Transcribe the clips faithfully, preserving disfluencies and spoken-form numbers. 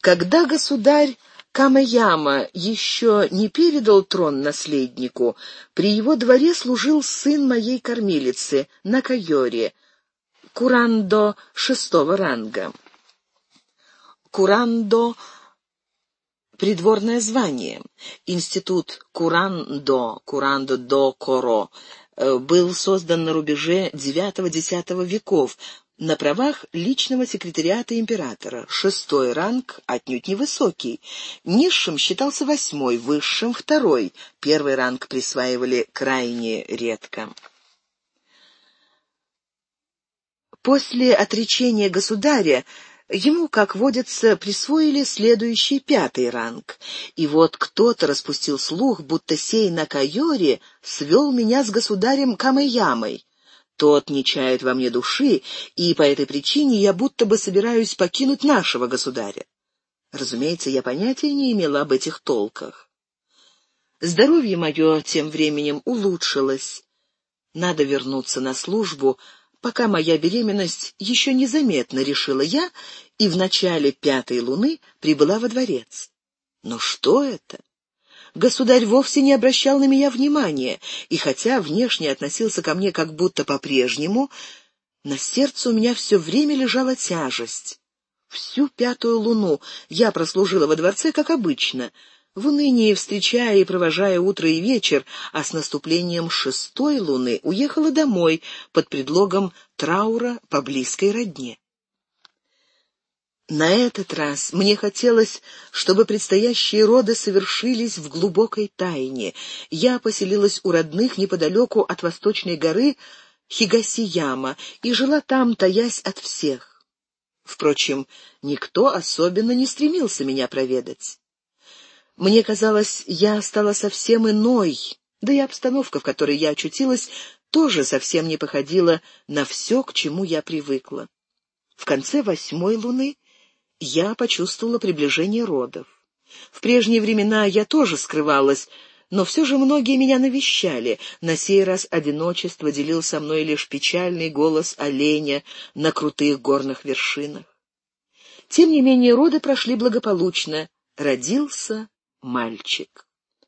Когда государь Камаяма еще не передал трон наследнику, при его дворе служил сын моей кормилицы Накайори, курандо шестого ранга. Курандо — придворное звание. Институт Курандо, Курандо-до-Коро, был создан на рубеже девятого-десятого веков на правах личного секретариата императора. Шестой ранг отнюдь невысокий. Низшим считался восьмой, высшим — второй. Первый ранг присваивали крайне редко. После отречения государя ему, как водится, присвоили следующий пятый ранг. И вот кто-то распустил слух, будто сей Накайори свел меня с государем Камэямой. Тот не чает во мне души, и по этой причине я будто бы собираюсь покинуть нашего государя. Разумеется, я понятия не имела об этих толках. Здоровье мое тем временем улучшилось. Надо вернуться на службу, пока моя беременность еще незаметна, решила я, и в начале пятой луны прибыла во дворец. Но что это? Государь вовсе не обращал на меня внимания, и хотя внешне относился ко мне как будто по-прежнему, на сердце у меня все время лежала тяжесть. Всю пятую луну я прослужила во дворце, как обычно, в унынии встречая и провожая утро и вечер, а с наступлением шестой луны уехала домой под предлогом траура по близкой родне. На этот раз мне хотелось, чтобы предстоящие роды совершились в глубокой тайне. Я поселилась у родных неподалеку от восточной горы Хигасияма и жила там, таясь от всех. Впрочем, никто особенно не стремился меня проведать. Мне казалось, я стала совсем иной, да и обстановка, в которой я очутилась, тоже совсем не походила на все, к чему я привыкла. В конце восьмой луны я почувствовала приближение родов. В прежние времена я тоже скрывалась, но все же многие меня навещали. На сей раз одиночество делил со мной лишь печальный голос оленя на крутых горных вершинах. Тем не менее, роды прошли благополучно. Родился мальчик.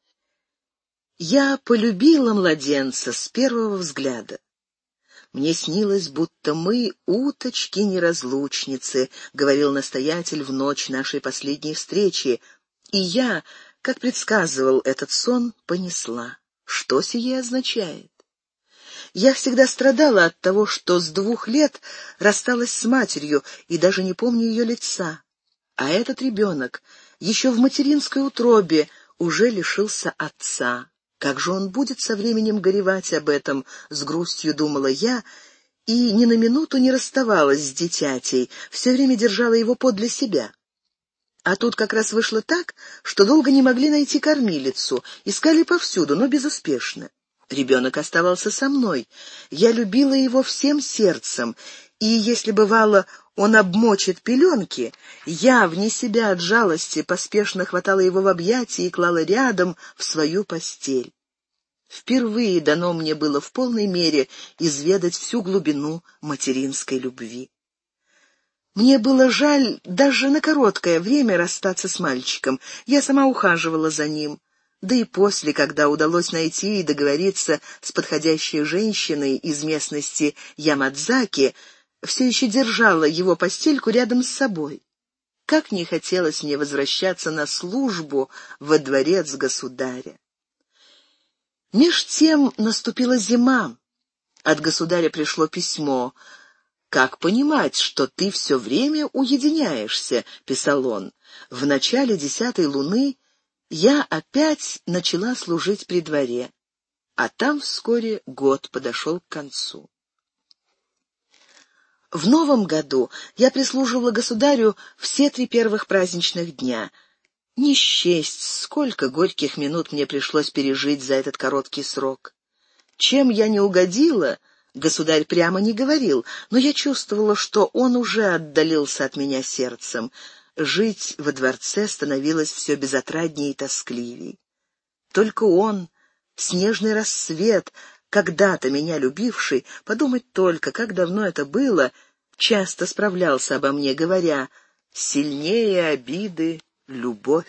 Я полюбила младенца с первого взгляда. «Мне снилось, будто мы уточки-неразлучницы», — говорил настоятель в ночь нашей последней встречи, и я, как предсказывал этот сон, понесла. Что сие означает? Я всегда страдала от того, что с двух лет рассталась с матерью и даже не помню ее лица. А этот ребенок еще в материнской утробе уже лишился отца. Как же он будет со временем горевать об этом, с грустью думала я, и ни на минуту не расставалась с дитятей, все время держала его подле себя. А тут как раз вышло так, что долго не могли найти кормилицу, искали повсюду, но безуспешно. Ребенок оставался со мной, я любила его всем сердцем, и если бывало он обмочит пеленки, я, вне себя от жалости, поспешно хватала его в объятия и клала рядом в свою постель. Впервые дано мне было в полной мере изведать всю глубину материнской любви. Мне было жаль даже на короткое время расстаться с мальчиком. Я сама ухаживала за ним. Да и после, когда удалось найти и договориться с подходящей женщиной из местности Ямадзаки, все еще держала его постельку рядом с собой. Как не хотелось мне возвращаться на службу во дворец государя. Меж тем наступила зима. От государя пришло письмо. «Как понимать, что ты все время уединяешься?» — писал он. «В начале десятой луны я опять начала служить при дворе, а там вскоре год подошел к концу». В новом году я прислуживала государю все три первых праздничных дня. Не счесть, сколько горьких минут мне пришлось пережить за этот короткий срок. Чем я не угодила, государь прямо не говорил, но я чувствовала, что он уже отдалился от меня сердцем. Жить во дворце становилось все безотраднее и тоскливей. Только он, снежный рассвет, когда-то меня любивший, подумать только, как давно это было, часто справлялся обо мне, говоря: сильнее обиды любовь.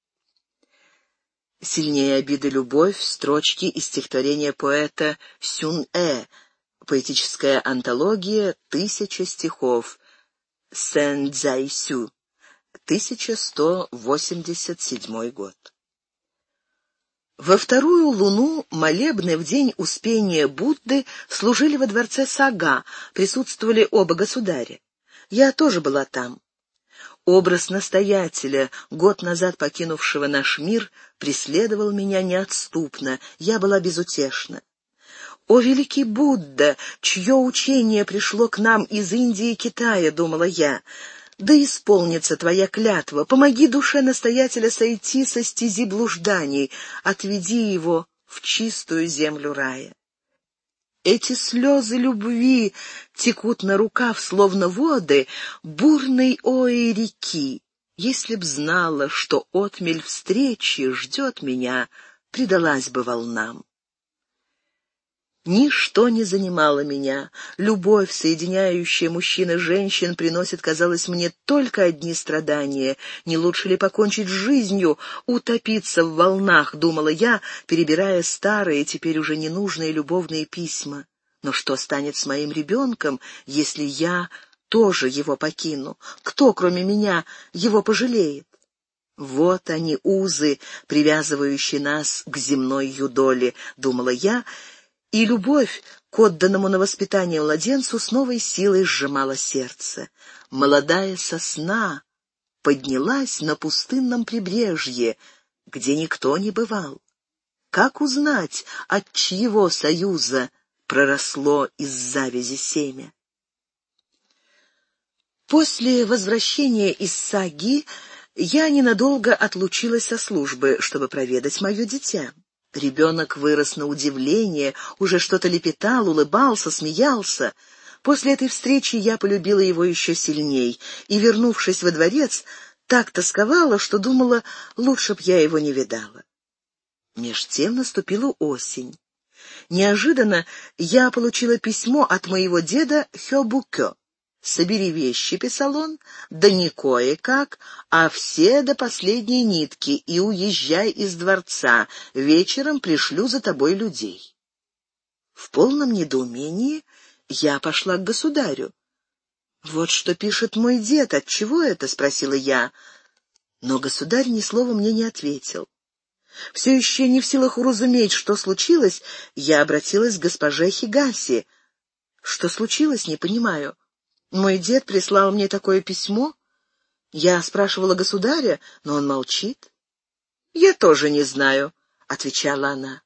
«Сильнее обиды любовь» — строчки из стихотворения поэта Сюн-э, поэтическая антология, тысяча стихов, Сэн-Дзай-Сю, тысяча сто восемьдесят седьмой год. Во вторую луну молебны в день Успения Будды служили во дворце Сага, присутствовали оба государя. Я тоже была там. Образ настоятеля, год назад покинувшего наш мир, преследовал меня неотступно, я была безутешна. «О, великий Будда, чье учение пришло к нам из Индии и Китая», — думала я, — «да исполнится твоя клятва, помоги душе настоятеля сойти со стези блужданий, отведи его в чистую землю рая». Эти слезы любви текут на рукав, словно воды бурной ои реки. Если б знала, что отмель встречи ждет меня, предалась бы волнам. Ничто не занимало меня. Любовь, соединяющая мужчин и женщин, приносит, казалось мне, только одни страдания. Не лучше ли покончить с жизнью, утопиться в волнах, думала я, перебирая старые, теперь уже ненужные любовные письма. Но что станет с моим ребенком, если я тоже его покину? Кто, кроме меня, его пожалеет? Вот они, узы, привязывающие нас к земной юдоле, думала я, и любовь к отданному на воспитание младенцу с новой силой сжимала сердце. Молодая сосна поднялась на пустынном прибрежье, где никто не бывал. Как узнать, от чьего союза проросло из завязи семя? После возвращения из Саги я ненадолго отлучилась со службы, чтобы проведать мое дитя. Ребенок вырос на удивление, уже что-то лепетал, улыбался, смеялся. После этой встречи я полюбила его еще сильней и, вернувшись во дворец, так тосковала, что думала, лучше б я его не видала. Меж тем наступила осень. Неожиданно я получила письмо от моего деда Хёбукё. «Собери вещи», — писал он, — «да не кое-как, а все до последней нитки, и уезжай из дворца. Вечером пришлю за тобой людей». В полном недоумении я пошла к государю. «Вот что пишет мой дед, отчего это?» — спросила я. Но государь ни слова мне не ответил. Все еще не в силах уразуметь, что случилось, я обратилась к госпоже Хигаси. «Что случилось, не понимаю. Мой дед прислал мне такое письмо. Я спрашивала государя, но он молчит». «Я тоже не знаю», — отвечала она.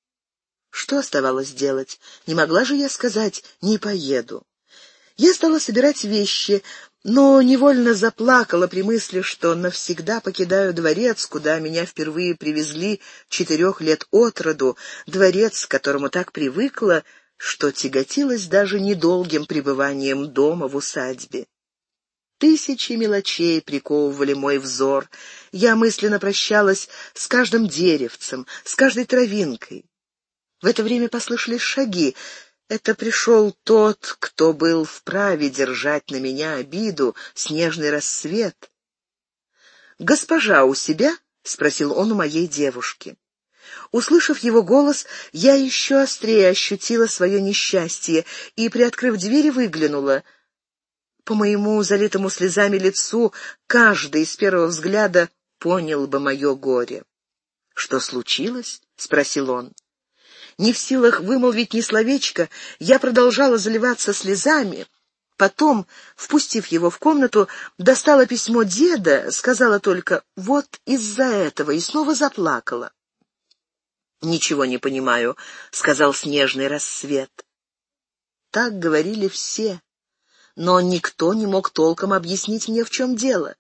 Что оставалось делать? Не могла же я сказать «не поеду». Я стала собирать вещи, но невольно заплакала при мысли, что навсегда покидаю дворец, куда меня впервые привезли четырех лет от роду, дворец, к которому так привыкла, что тяготилась даже недолгим пребыванием дома в усадьбе. Тысячи мелочей приковывали мой взор. Я мысленно прощалась с каждым деревцем, с каждой травинкой. В это время послышались шаги. Это пришел тот, кто был вправе держать на меня обиду, снежный рассвет. «Госпожа у себя?» — спросил он у моей девушки. Услышав его голос, я еще острее ощутила свое несчастье и, приоткрыв дверь, выглянула. По моему залитому слезами лицу каждый с первого взгляда понял бы мое горе. «Что случилось?» — спросил он. Не в силах вымолвить ни словечко, я продолжала заливаться слезами. Потом, впустив его в комнату, достала письмо деда, сказала только «вот из-за этого» и снова заплакала. «Ничего не понимаю», — сказал снежный рассвет. Так говорили все, но никто не мог толком объяснить мне, в чем дело.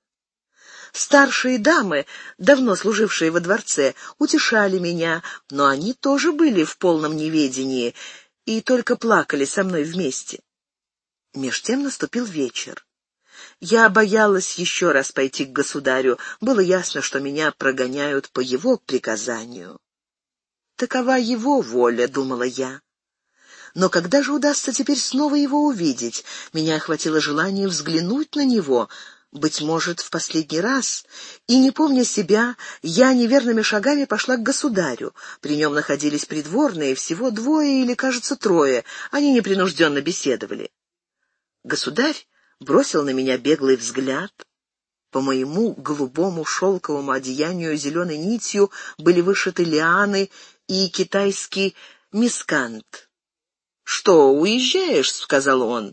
Старшие дамы, давно служившие во дворце, утешали меня, но они тоже были в полном неведении и только плакали со мной вместе. Меж тем наступил вечер. Я боялась еще раз пойти к государю. Было ясно, что меня прогоняют по его приказанию. Такова его воля, думала я. Но когда же удастся теперь снова его увидеть? Меня охватило желание взглянуть на него. быть может, в последний раз, и, не помня себя, я неверными шагами пошла к государю. При нем находились придворные, всего двое или, кажется, трое. Они непринужденно беседовали. Государь бросил на меня беглый взгляд. По моему голубому шелковому одеянию зеленой нитью были вышиты лианы и китайский мискант. «Что, уезжаешь?» — сказал он.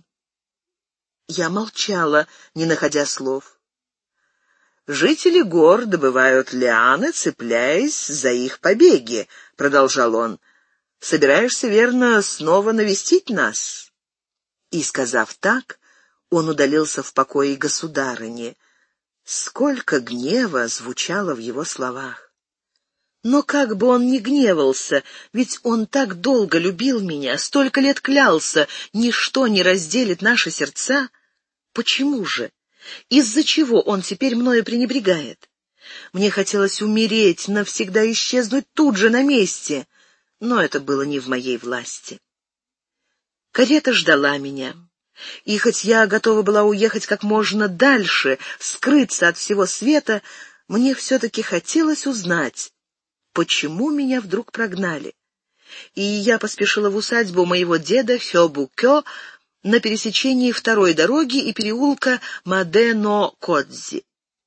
Я молчала, не находя слов. «Жители гор добывают лианы, цепляясь за их побеги», — продолжал он. «Собираешься, верно, снова навестить нас?» И, сказав так, он удалился в покое государыни. Сколько гнева звучало в его словах! Но как бы он ни гневался, ведь он так долго любил меня, столько лет клялся, ничто не разделит наши сердца. Почему же? Из-за чего он теперь мною пренебрегает? Мне хотелось умереть, навсегда исчезнуть тут же на месте, но это было не в моей власти. Карета ждала меня, и хоть я готова была уехать как можно дальше, скрыться от всего света, мне все-таки хотелось узнать, почему меня вдруг прогнали. И я поспешила в усадьбу моего деда Хёбу-кё на пересечении второй дороги и переулка Мадэ-но-Кодзи.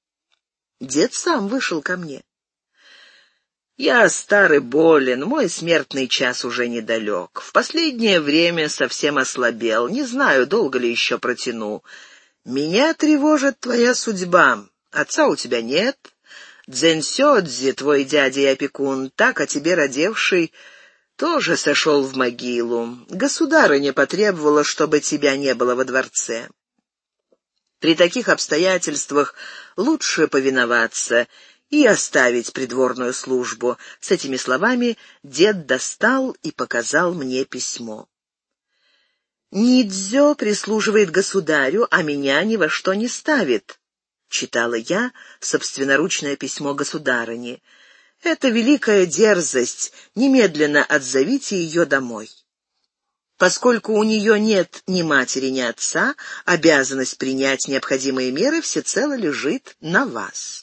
Дед сам вышел ко мне. «Я стар и болен, мой смертный час уже недалек. В последнее время совсем ослабел, не знаю, долго ли еще протяну. Меня тревожит твоя судьба. Отца у тебя нет. Дзэнсёдзи, твой дядя и опекун, так о тебе родевший, тоже сошел в могилу. Государыня потребовала, чтобы тебя не было во дворце. При таких обстоятельствах лучше повиноваться и оставить придворную службу». С этими словами дед достал и показал мне письмо. «Нидзё прислуживает государю, а меня ни во что не ставит», — читала я собственноручное письмо государыни. «Это великая дерзость, немедленно отзовите ее домой. Поскольку у нее нет ни матери, ни отца, обязанность принять необходимые меры всецело лежит на вас».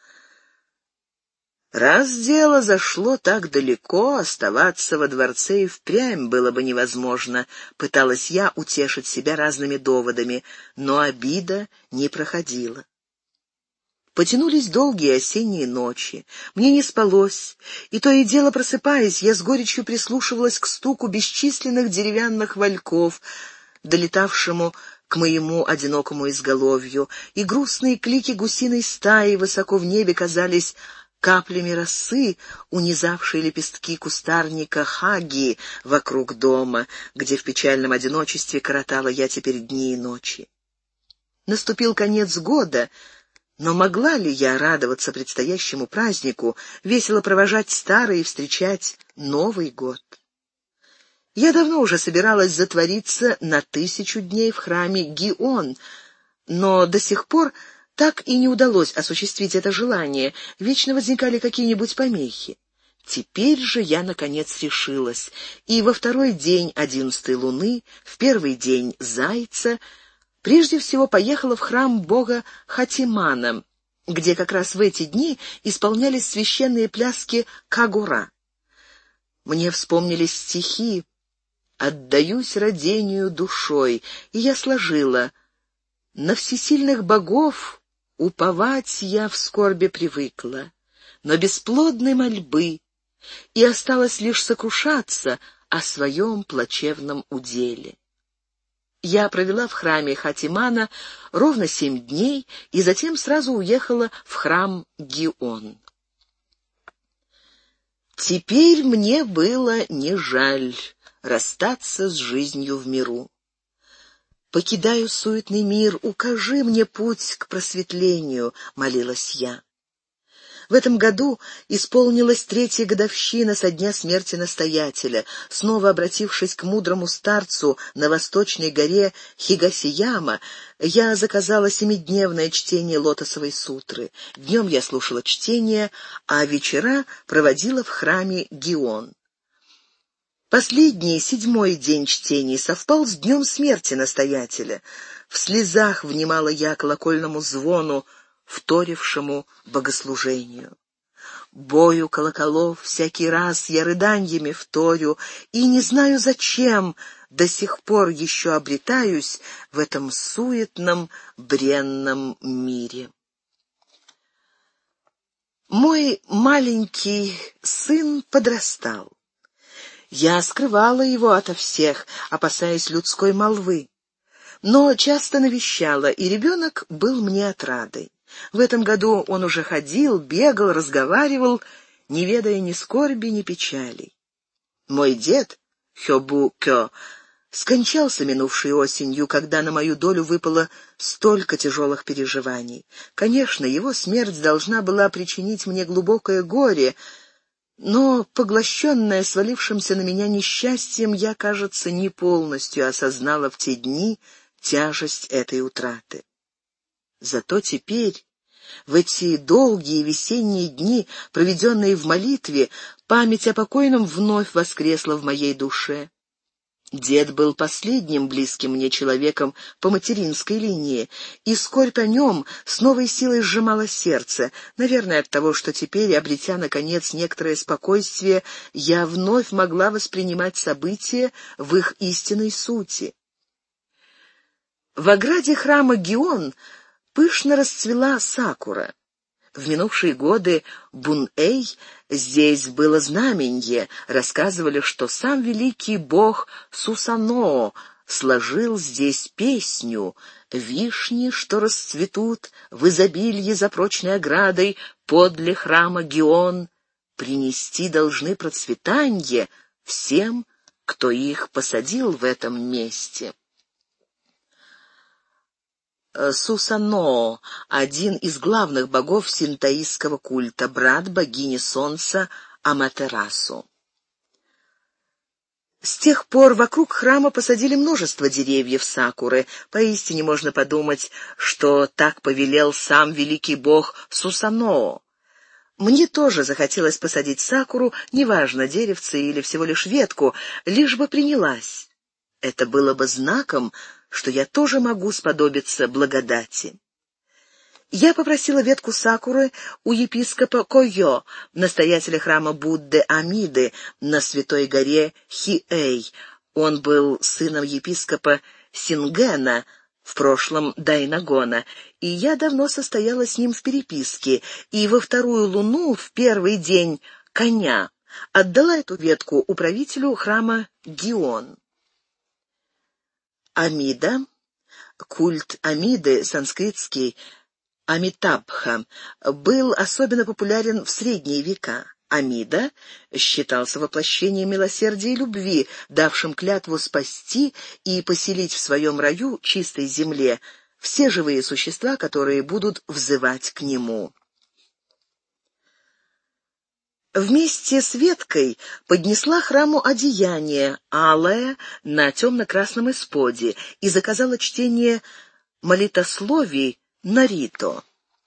Раз дело зашло так далеко, оставаться во дворце и впрямь было бы невозможно, пыталась я утешить себя разными доводами, но обида не проходила. Потянулись долгие осенние ночи. Мне не спалось, и то и дело просыпаясь, я с горечью прислушивалась к стуку бесчисленных деревянных вальков, долетавшему к моему одинокому изголовью, и грустные клики гусиной стаи высоко в небе казались каплями росы, унизавшие лепестки кустарника хаги вокруг дома, где в печальном одиночестве коротала я теперь дни и ночи. Наступил конец года, но могла ли я радоваться предстоящему празднику, весело провожать старый и встречать Новый год? Я давно уже собиралась затвориться на тысячу дней в храме Гион, но до сих пор так и не удалось осуществить это желание, вечно возникали какие-нибудь помехи. Теперь же я, наконец, решилась, и во второй день одиннадцатой луны, в первый день Зайца, прежде всего поехала в храм бога Хатимана, где как раз в эти дни исполнялись священные пляски Кагура. Мне вспомнились стихи «Отдаюсь родению душой», и я сложила: «На всесильных богов уповать я в скорби привыкла, но бесплодной мольбы, и осталось лишь сокрушаться о своем плачевном уделе». Я провела в храме Хатимана ровно семь дней и затем сразу уехала в храм Гион. Теперь мне было не жаль расстаться с жизнью в миру. «Покидаю суетный мир, укажи мне путь к просветлению», — молилась я. В этом году исполнилась третья годовщина со дня смерти настоятеля. Снова обратившись к мудрому старцу на восточной горе Хигасияма, я заказала семидневное чтение лотосовой сутры. Днем я слушала чтение, а вечера проводила в храме Гион. Последний, седьмой день чтений совпал с днем смерти настоятеля. В слезах внимала я колокольному звону, вторившему богослужению. Бою колоколов всякий раз я рыданьями вторю, и не знаю зачем до сих пор еще обретаюсь в этом суетном, бренном мире. Мой маленький сын подрастал. Я скрывала его ото всех, опасаясь людской молвы, но часто навещала, и ребенок был мне отрадой. В этом году он уже ходил, бегал, разговаривал, не ведая ни скорби, ни печалей. Мой дед, Хёбу-кё, скончался минувшей осенью, когда на мою долю выпало столько тяжелых переживаний. Конечно, его смерть должна была причинить мне глубокое горе, но, поглощенная свалившимся на меня несчастьем, я, кажется, не полностью осознала в те дни тяжесть этой утраты. Зато теперь, в эти долгие весенние дни, проведенные в молитве, память о покойном вновь воскресла в моей душе. Дед был последним близким мне человеком по материнской линии, и скорбь о нем с новой силой сжимала сердце, наверное, от того, что теперь, обретя, наконец, некоторое спокойствие, я вновь могла воспринимать события в их истинной сути. В ограде храма Гион пышно расцвела сакура. В минувшие годы Бун-Эй здесь было знаменье. Рассказывали, что сам великий бог Сусаноо сложил здесь песню: «Вишни, что расцветут в изобилье за прочной оградой подле храма Гион, принести должны процветанье всем, кто их посадил в этом месте». Сусаноо — один из главных богов синтоистского культа, брат богини солнца Аматерасу. С тех пор вокруг храма посадили множество деревьев сакуры. Поистине можно подумать, что так повелел сам великий бог Сусаноо. Мне тоже захотелось посадить сакуру, неважно, деревце или всего лишь ветку, лишь бы принялась. Это было бы знаком, что я тоже могу сподобиться благодати. Я попросила ветку сакуры у епископа Койо, настоятеля храма Будды Амиды на святой горе Хиэй. Он был сыном епископа Сингена, в прошлом Дайнагона, и я давно состояла с ним в переписке, и во вторую луну, в первый день коня, отдала эту ветку управителю храма Гион. Амида, культ Амиды, санскритский Амитабха, был особенно популярен в средние века. Амида считался воплощением милосердия и любви, давшим клятву спасти и поселить в своем раю, чистой земле, все живые существа, которые будут взывать к нему. Вместе с веткой поднесла храму одеяние, алое, на темно-красном исподе, и заказала чтение молитословий Норито.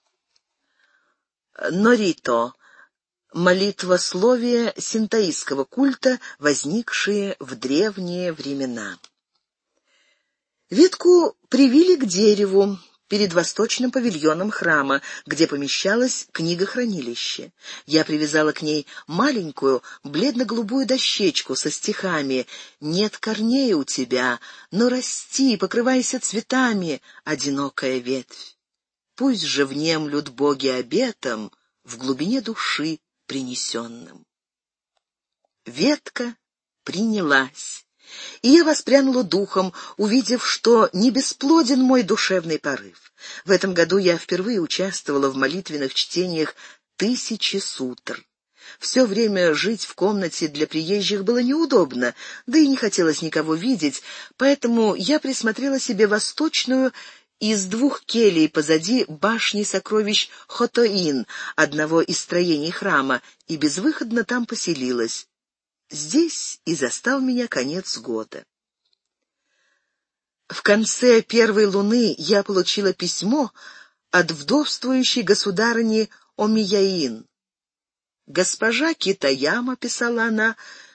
Норито — молитвословие синтоистского культа, возникшие в древние времена. Ветку привили к дереву перед восточным павильоном храма, где помещалось книгохранилище. Я привязала к ней маленькую бледно-голубую дощечку со стихами: «Нет корней у тебя, но расти, покрывайся цветами, одинокая ветвь. Пусть же внемлют боги обетом, в глубине души принесенным». Ветка принялась, и я воспрянула духом, увидев, что не бесплоден мой душевный порыв. В этом году я впервые участвовала в молитвенных чтениях тысячи сутр. Все время жить в комнате для приезжих было неудобно, да и не хотелось никого видеть, поэтому я присмотрела себе восточную из двух келий позади башни сокровищ Хотоин, одного из строений храма, и безвыходно там поселилась. Здесь и застал меня конец года. В конце первой луны я получила письмо от вдовствующей государыни Омияин. «Госпожа Китаяма», — писала она,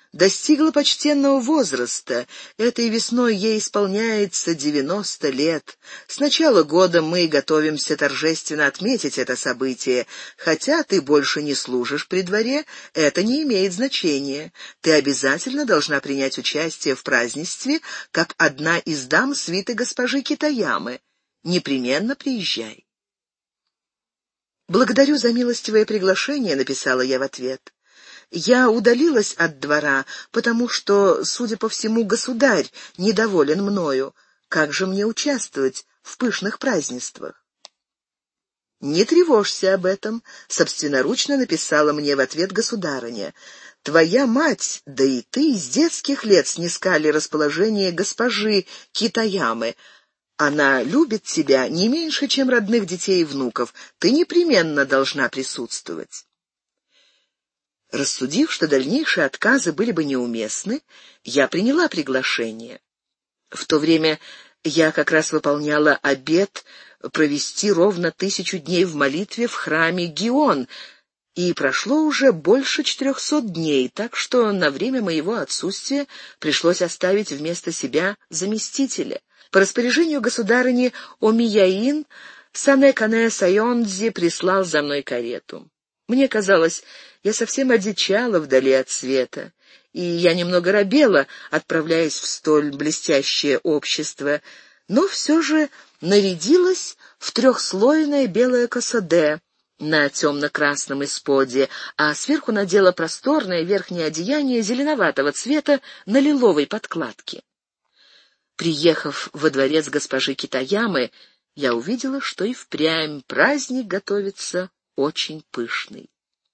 достигла почтенного возраста. Этой весной ей исполняется девяносто лет. С начала года мы готовимся торжественно отметить это событие. Хотя ты больше не служишь при дворе, это не имеет значения. Ты обязательно должна принять участие в празднестве, как одна из дам свиты госпожи Китаямы. Непременно приезжай. «Благодарю за милостивое приглашение», — написала я в ответ. Я удалилась от двора, потому что, судя по всему, государь недоволен мною. Как же мне участвовать в пышных празднествах? «Не тревожься об этом», — собственноручно написала мне в ответ государыня. «Твоя мать, да и ты с детских лет снискали расположение госпожи Китаямы. Она любит тебя не меньше, чем родных детей и внуков. Ты непременно должна присутствовать». Рассудив, что дальнейшие отказы были бы неуместны, я приняла приглашение. В то время я как раз выполняла обет провести ровно тысячу дней в молитве в храме Гион, и прошло уже больше четырехсот дней, так что на время моего отсутствия пришлось оставить вместо себя заместителя. По распоряжению государыни Омияин Санэ-Канэ Сайондзи прислал за мной карету. Мне казалось, я совсем одичала вдали от света, и я немного робела, отправляясь в столь блестящее общество, но все же нарядилась в трехслойное белое косоде на темно-красном исподе, а сверху надела просторное верхнее одеяние зеленоватого цвета на лиловой подкладке. Приехав во дворец госпожи Китаямы, я увидела, что и впрямь праздник готовится очень пышный.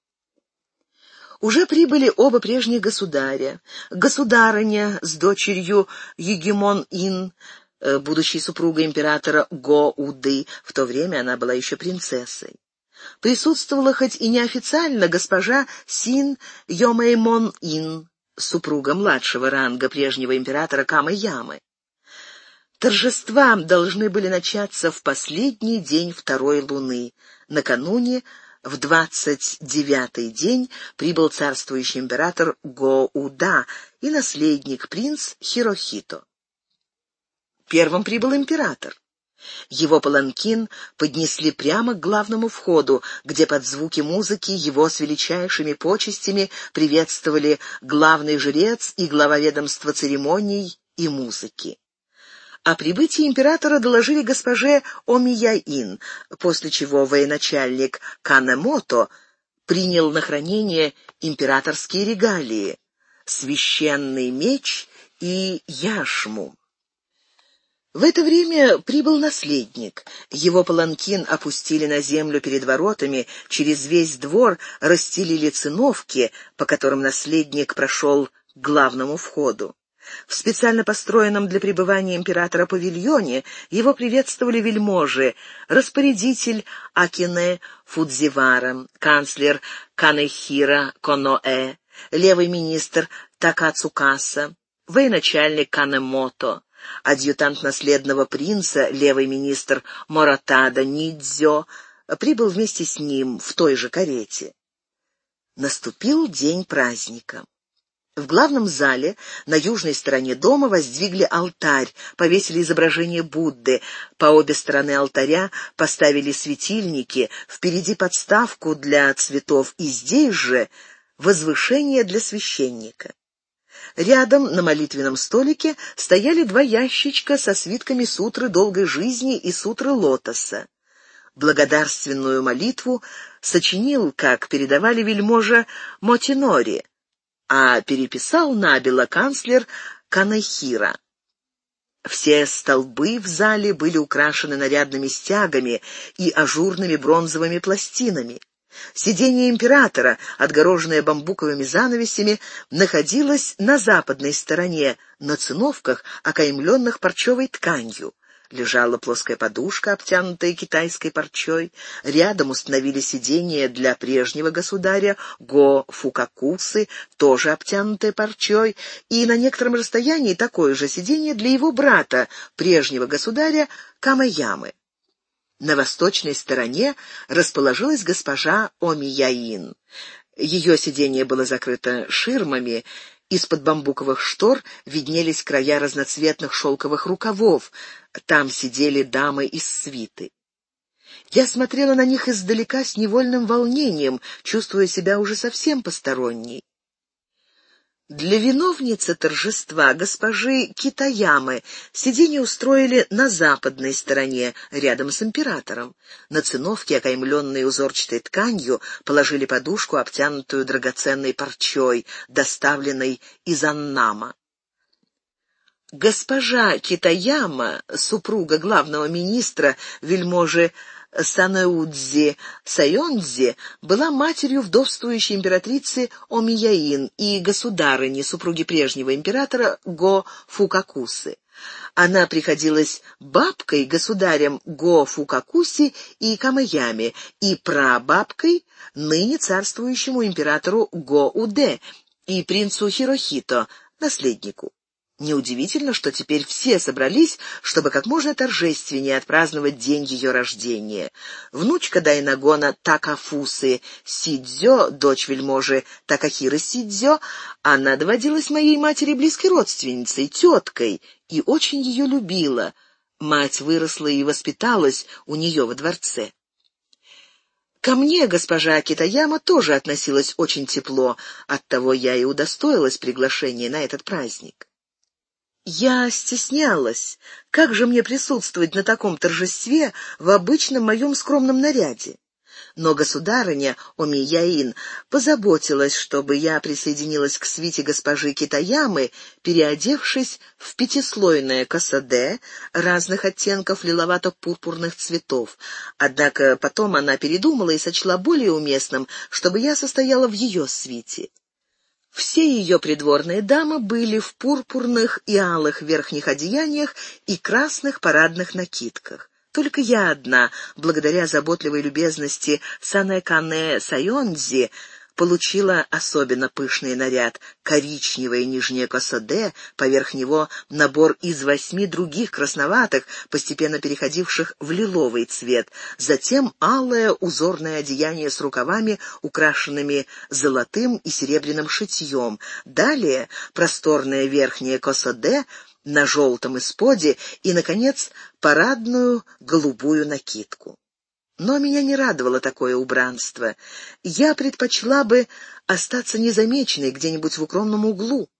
Уже прибыли оба прежних государя. Государыня с дочерью Егемон-Ин, будущей супругой императора Го-Уды, в то время она была еще принцессой. Присутствовала хоть и неофициально госпожа Син Йомэймон-Ин, супруга младшего ранга прежнего императора Камэ-Ямы. Торжества должны были начаться в последний день второй луны. Накануне, в двадцать девятый день, прибыл царствующий император Го-Уда и наследник принц Хирохито. Первым прибыл император. Его паланкин поднесли прямо к главному входу, где под звуки музыки его с величайшими почестями приветствовали главный жрец и глава ведомства церемоний и музыки. О прибытии императора доложили госпоже Омияин, после чего военачальник Канэмото принял на хранение императорские регалии — священный меч и яшму. В это время прибыл наследник. Его паланкин опустили на землю перед воротами, через весь двор расстелили циновки, по которым наследник прошел к главному входу. В специально построенном для пребывания императора павильоне его приветствовали вельможи, распорядитель Акине Фудзивара, канцлер Канэхира Коноэ, левый министр Такацукаса, военачальник Канэмото, адъютант наследного принца, левый министр Моратада Нидзё, прибыл вместе с ним в той же карете. Наступил день праздника. В главном зале на южной стороне дома воздвигли алтарь, повесили изображение Будды, по обе стороны алтаря поставили светильники, впереди подставку для цветов и здесь же возвышение для священника. Рядом на молитвенном столике стояли два ящичка со свитками сутры долгой жизни и сутры лотоса. Благодарственную молитву сочинил, как передавали вельможа Мотинори, а переписал набело канцлер Канэхира. Все столбы в зале были украшены нарядными стягами и ажурными бронзовыми пластинами. Сиденье императора, отгороженное бамбуковыми занавесями, находилось на западной стороне, на циновках, окаймленных парчевой тканью. Лежала плоская подушка, обтянутая китайской парчой. Рядом установили сиденье для прежнего государя Го Фукакусы, тоже обтянутое парчой, и на некотором расстоянии такое же сиденье для его брата, прежнего государя Камэ-Ямы. На восточной стороне расположилась госпожа Омияин. Ее сиденье было закрыто ширмами, Из-под бамбуковых штор виднелись края разноцветных шелковых рукавов. Там сидели дамы из свиты. Я смотрела на них издалека с невольным волнением, чувствуя себя уже совсем посторонней. Для виновницы торжества, госпожи Китаямы, сиденье устроили на западной стороне, рядом с императором. На циновке, окаймленной узорчатой тканью, положили подушку, обтянутую драгоценной парчой, доставленной из Аннама. Госпожа Китаяма, супруга главного министра, вельможи Санэудзи Сайондзи, была матерью вдовствующей императрицы Омияин и государыни, супруги прежнего императора Го Фукакусы. Она приходилась бабкой государям Го Фукакуси и Камэяме и прабабкой ныне царствующему императору Го Уде и принцу Хирохито, наследнику. Неудивительно, что теперь все собрались, чтобы как можно торжественнее отпраздновать день ее рождения. Внучка Дайнагона Такафусы Сидзё, дочь вельможи Такахиры Сидзё, она доводилась моей матери близкой родственницей, теткой, и очень ее любила. Мать выросла и воспиталась у нее во дворце. Ко мне госпожа Китаяма тоже относилась очень тепло, оттого я и удостоилась приглашения на этот праздник. Я стеснялась. Как же мне присутствовать на таком торжестве в обычном моем скромном наряде? Но государыня Омияин позаботилась, чтобы я присоединилась к свите госпожи Китаямы, переодевшись в пятислойное косоде разных оттенков лиловато-пурпурных цветов. Однако потом она передумала и сочла более уместным, чтобы я состояла в ее свите. Все ее придворные дамы были в пурпурных и алых верхних одеяниях и красных парадных накидках. Только я одна, благодаря заботливой любезности Санэ-Канэ Сайондзи, получила особенно пышный наряд — коричневое нижнее косоде, поверх него набор из восьми других красноватых, постепенно переходивших в лиловый цвет, затем алое узорное одеяние с рукавами, украшенными золотым и серебряным шитьем, далее просторное верхнее косоде на желтом исподе и, наконец, парадную голубую накидку. Но меня не радовало такое убранство. Я предпочла бы остаться незамеченной где-нибудь в укромном углу.